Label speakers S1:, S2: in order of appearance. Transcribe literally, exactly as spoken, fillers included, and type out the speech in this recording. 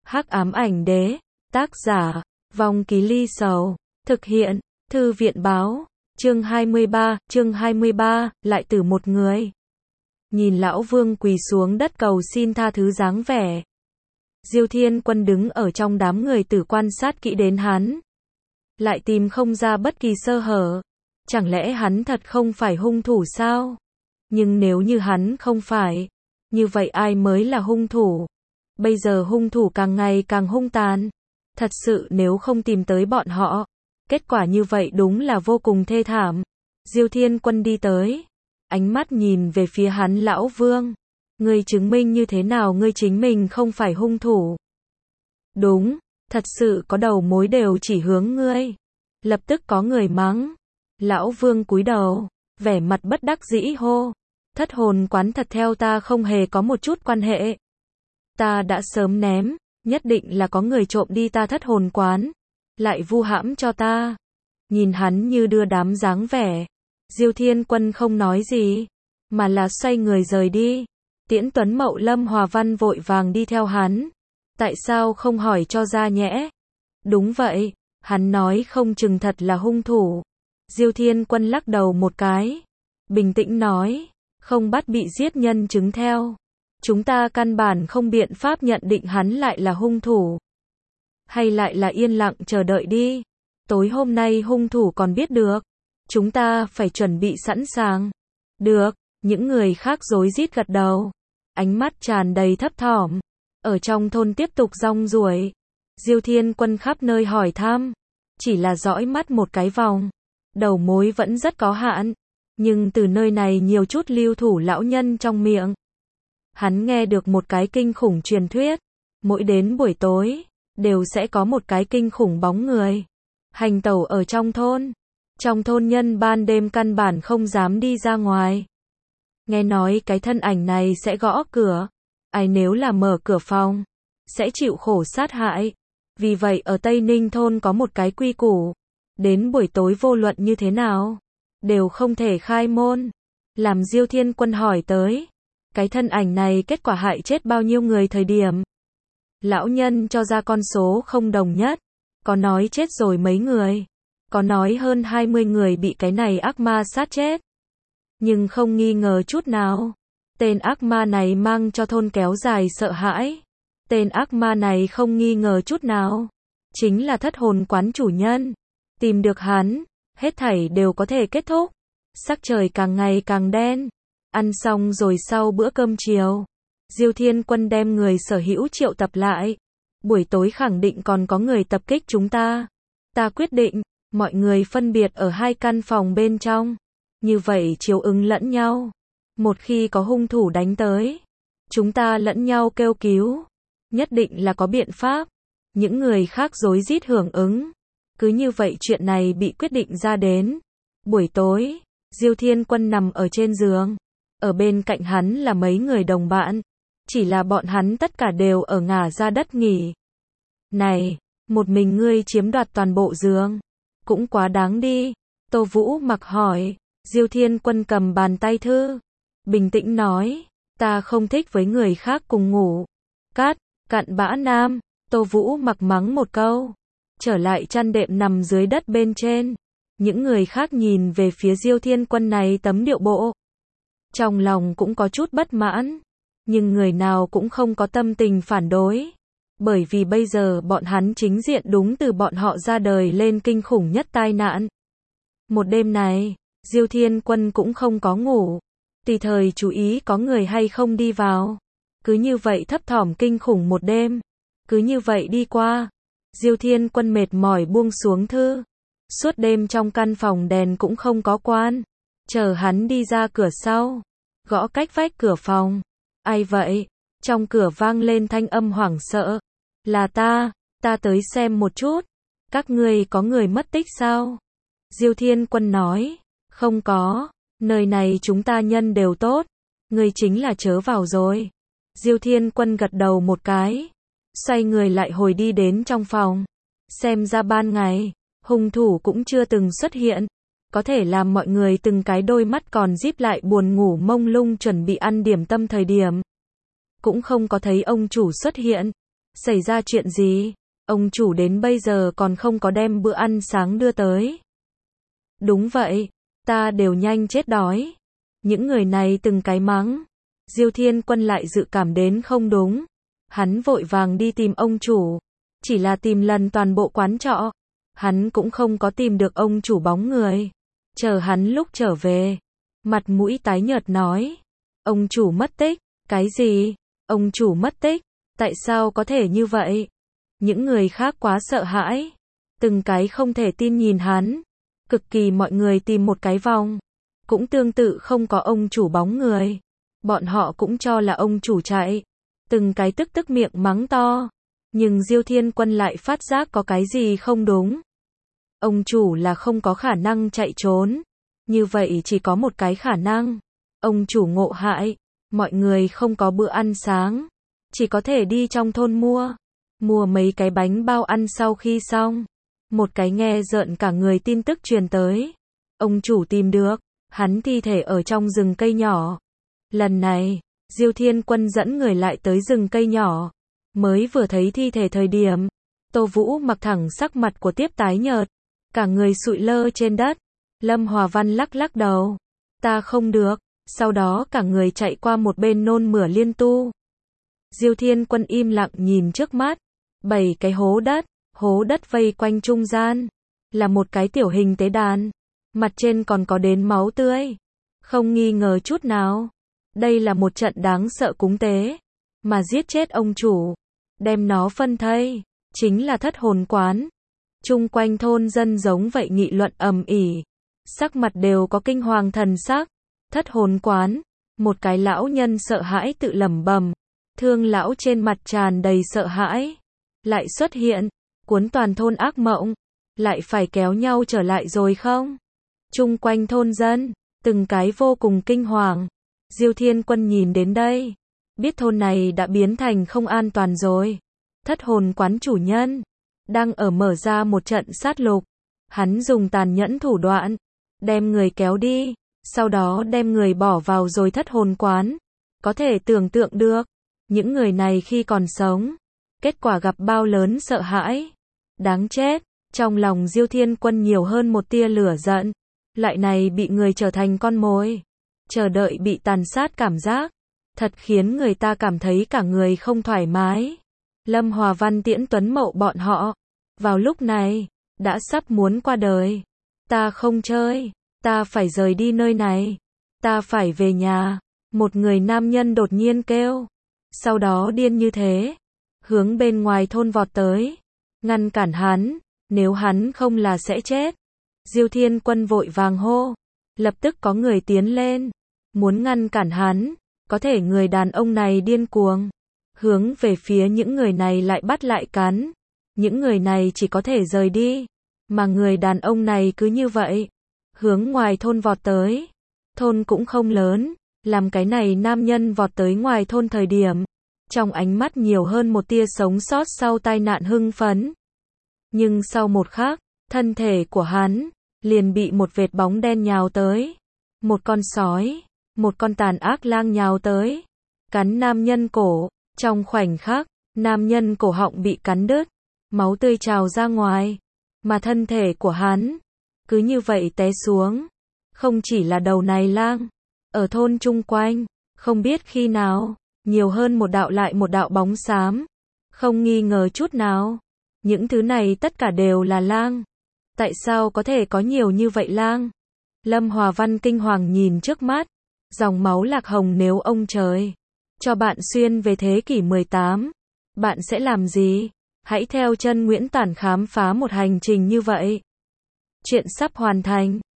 S1: Hắc ám ảnh đế, tác giả, Vong Ký Ly Sầu, thực hiện, Thư viện báo, chương hai mươi ba, chương hai mươi ba, lại từ một người. Nhìn lão vương quỳ xuống đất cầu xin tha thứ dáng vẻ. Diêu Thiên Quân đứng ở trong đám người tử quan sát kỹ đến hắn. Lại tìm không ra bất kỳ sơ hở. Chẳng lẽ hắn thật không phải hung thủ sao? Nhưng nếu như hắn không phải, như vậy ai mới là hung thủ? Bây giờ hung thủ càng ngày càng hung tàn. Thật sự nếu không tìm tới bọn họ, kết quả như vậy đúng là vô cùng thê thảm. Diêu Thiên Quân đi tới, ánh mắt nhìn về phía hắn lão vương. Ngươi chứng minh như thế nào ngươi chính mình không phải hung thủ? Đúng, thật sự có đầu mối đều chỉ hướng ngươi. Lập tức có người mắng. Lão vương cúi đầu, vẻ mặt bất đắc dĩ hô. Thất hồn quán thật theo ta không hề có một chút quan hệ. Ta đã sớm ném, nhất định là có người trộm đi ta thất hồn quán. Lại vu hãm cho ta. Nhìn hắn như đưa đám dáng vẻ. Diêu Thiên Quân không nói gì, mà là xoay người rời đi. Tiễn Tuấn Mậu Lâm Hòa Văn vội vàng đi theo hắn. Tại sao không hỏi cho ra nhẽ? Đúng vậy, hắn nói không chừng thật là hung thủ. Diêu Thiên Quân lắc đầu một cái. Bình tĩnh nói, không bắt bị giết nhân chứng theo. Chúng ta căn bản không biện pháp nhận định hắn lại là hung thủ. Hay lại là yên lặng chờ đợi đi. Tối hôm nay hung thủ còn biết được. Chúng ta phải chuẩn bị sẵn sàng. Được, những người khác rối rít gật đầu. Ánh mắt tràn đầy thấp thỏm. Ở trong thôn tiếp tục rong ruổi. Diêu Thiên Quân khắp nơi hỏi thăm. Chỉ là dõi mắt một cái vòng. Đầu mối vẫn rất có hạn. Nhưng từ nơi này nhiều chút lưu thủ lão nhân trong miệng. Hắn nghe được một cái kinh khủng truyền thuyết. Mỗi đến buổi tối, đều sẽ có một cái kinh khủng bóng người. Hành tẩu ở trong thôn. Trong thôn nhân ban đêm căn bản không dám đi ra ngoài. Nghe nói cái thân ảnh này sẽ gõ cửa. Ai nếu là mở cửa phòng, sẽ chịu khổ sát hại. Vì vậy ở Tây Ninh thôn có một cái quy củ. Đến buổi tối vô luận như thế nào, đều không thể khai môn. Làm Diêu Thiên Quân hỏi tới. Cái thân ảnh này kết quả hại chết bao nhiêu người thời điểm. Lão nhân cho ra con số không đồng nhất. Có nói chết rồi mấy người. Có nói hơn hai mươi người bị cái này ác ma sát chết. Nhưng không nghi ngờ chút nào. Tên ác ma này mang cho thôn kéo dài sợ hãi. Tên ác ma này không nghi ngờ chút nào. Chính là thất hồn quán chủ nhân. Tìm được hắn, hết thảy đều có thể kết thúc. Sắc trời càng ngày càng đen. Ăn xong rồi sau bữa cơm chiều. Diêu Thiên Quân đem người sở hữu triệu tập lại. Buổi tối khẳng định còn có người tập kích chúng ta. Ta quyết định, mọi người phân biệt ở hai căn phòng bên trong. Như vậy chiếu ứng lẫn nhau. Một khi có hung thủ đánh tới, chúng ta lẫn nhau kêu cứu. Nhất định là có biện pháp. Những người khác rối rít hưởng ứng. Cứ như vậy chuyện này bị quyết định ra đến. Buổi tối, Diêu Thiên Quân nằm ở trên giường. Ở bên cạnh hắn là mấy người đồng bạn. Chỉ là bọn hắn tất cả đều ở ngả ra đất nghỉ. Này, một mình ngươi chiếm đoạt toàn bộ giường. Cũng quá đáng đi. Tô Vũ Mặc hỏi. Diêu Thiên Quân cầm bàn tay thư. Bình tĩnh nói. Ta không thích với người khác cùng ngủ. Cát, cặn bã nam. Tô Vũ Mặc mắng một câu. Trở lại chăn đệm nằm dưới đất bên trên. Những người khác nhìn về phía Diêu Thiên Quân này tấm điệu bộ. Trong lòng cũng có chút bất mãn. Nhưng người nào cũng không có tâm tình phản đối. Bởi vì bây giờ bọn hắn chính diện đúng từ bọn họ ra đời lên kinh khủng nhất tai nạn. Một đêm này, Diêu Thiên Quân cũng không có ngủ. Tùy thời chú ý có người hay không đi vào. Cứ như vậy thấp thỏm kinh khủng một đêm. Cứ như vậy đi qua. Diêu Thiên Quân mệt mỏi buông xuống thư. Suốt đêm trong căn phòng đèn cũng không có quan. Chờ hắn đi ra cửa sau. Gõ cách vách cửa phòng. Ai vậy? Trong cửa vang lên thanh âm hoảng sợ. Là ta, ta tới xem một chút. Các ngươi có người mất tích sao? Diêu Thiên Quân nói. Không có, nơi này chúng ta nhân đều tốt. Ngươi chính là chớ vào rồi. Diêu Thiên Quân gật đầu một cái. Xoay người lại hồi đi đến trong phòng. Xem ra ban ngày, hung thủ cũng chưa từng xuất hiện. Có thể làm mọi người từng cái đôi mắt còn díp lại buồn ngủ mông lung chuẩn bị ăn điểm tâm thời điểm. Cũng không có thấy ông chủ xuất hiện. Xảy ra chuyện gì? Ông chủ đến bây giờ còn không có đem bữa ăn sáng đưa tới. Đúng vậy, ta đều nhanh chết đói. Những người này từng cái mắng. Diêu Thiên Quân lại dự cảm đến không đúng. Hắn vội vàng đi tìm ông chủ. Chỉ là tìm lần toàn bộ quán trọ. Hắn cũng không có tìm được ông chủ bóng người. Chờ hắn lúc trở về. Mặt mũi tái nhợt nói. Ông chủ mất tích. Cái gì? Ông chủ mất tích? Tại sao có thể như vậy? Những người khác quá sợ hãi. Từng cái không thể tin nhìn hắn. Cực kỳ mọi người tìm một cái vòng. Cũng tương tự không có ông chủ bóng người. Bọn họ cũng cho là ông chủ chạy. Từng cái tức tức miệng mắng to. Nhưng Diêu Thiên Quân lại phát giác có cái gì không đúng. Ông chủ là không có khả năng chạy trốn. Như vậy chỉ có một cái khả năng. Ông chủ ngộ hại. Mọi người không có bữa ăn sáng. Chỉ có thể đi trong thôn mua. Mua mấy cái bánh bao ăn sau khi xong. Một cái nghe rợn cả người tin tức truyền tới. Ông chủ tìm được. Hắn thi thể ở trong rừng cây nhỏ. Lần này, Diêu Thiên Quân dẫn người lại tới rừng cây nhỏ. Mới vừa thấy thi thể thời điểm. Tô Vũ mặc thẳng sắc mặt của tiếp tái nhợt. Cả người sụi lơ trên đất. Lâm Hòa Văn lắc lắc đầu. Ta không được. Sau đó cả người chạy qua một bên nôn mửa liên tu. Diêu Thiên Quân im lặng nhìn trước mắt. Bảy cái hố đất. Hố đất vây quanh trung gian. Là một cái tiểu hình tế đàn. Mặt trên còn có đến máu tươi. Không nghi ngờ chút nào. Đây là một trận đáng sợ cúng tế. Mà giết chết ông chủ. Đem nó phân thây. Chính là thất hồn quán. Chung quanh thôn dân giống vậy nghị luận ầm ĩ. Sắc mặt đều có kinh hoàng thần sắc. Thất hồn quán. Một cái lão nhân sợ hãi tự lẩm bẩm. Thương lão trên mặt tràn đầy sợ hãi. Lại xuất hiện. Cuốn toàn thôn ác mộng. Lại phải kéo nhau trở lại rồi không? Chung quanh thôn dân. Từng cái vô cùng kinh hoàng. Diêu Thiên Quân nhìn đến đây. Biết thôn này đã biến thành không an toàn rồi. Thất hồn quán chủ nhân. Đang ở mở ra một trận sát lục. Hắn dùng tàn nhẫn thủ đoạn. Đem người kéo đi. Sau đó đem người bỏ vào rồi thất hồn quán. Có thể tưởng tượng được. Những người này khi còn sống. Kết quả gặp bao lớn sợ hãi. Đáng chết. Trong lòng Diêu Thiên Quân nhiều hơn một tia lửa giận. Loại này bị người trở thành con mồi. Chờ đợi bị tàn sát cảm giác. Thật khiến người ta cảm thấy cả người không thoải mái. Lâm Hòa Văn Tiễn Tuấn Mậu bọn họ. Vào lúc này. Đã sắp muốn qua đời. Ta không chơi. Ta phải rời đi nơi này. Ta phải về nhà. Một người nam nhân đột nhiên kêu. Sau đó điên như thế. Hướng bên ngoài thôn vọt tới. Ngăn cản hắn. Nếu hắn không là sẽ chết. Diêu Thiên Quân vội vàng hô. Lập tức có người tiến lên. Muốn ngăn cản hắn. Có thể người đàn ông này điên cuồng. Hướng về phía những người này lại bắt lại cắn. Những người này chỉ có thể rời đi. Mà người đàn ông này cứ như vậy. Hướng ngoài thôn vọt tới. Thôn cũng không lớn. Làm cái này nam nhân vọt tới ngoài thôn thời điểm. Trong ánh mắt nhiều hơn một tia sống sót sau tai nạn hưng phấn. Nhưng sau một khắc, thân thể của hắn liền bị một vệt bóng đen nhào tới. Một con sói, một con tàn ác lang nhào tới. Cắn nam nhân cổ. Trong khoảnh khắc, nam nhân cổ họng bị cắn đứt. Máu tươi trào ra ngoài. Mà thân thể của hắn cứ như vậy té xuống. Không chỉ là đầu này lang. Ở thôn chung quanh, không biết khi nào, nhiều hơn một đạo lại một đạo bóng xám. Không nghi ngờ chút nào. Những thứ này tất cả đều là lang. Tại sao có thể có nhiều như vậy lang? Lâm Hòa Văn kinh hoàng nhìn trước mắt. Dòng máu lạc hồng nếu ông trời cho bạn xuyên về thế kỷ mười tám. Bạn sẽ làm gì? Hãy theo chân Nguyễn Tản khám phá một hành trình như vậy. Chuyện sắp hoàn thành.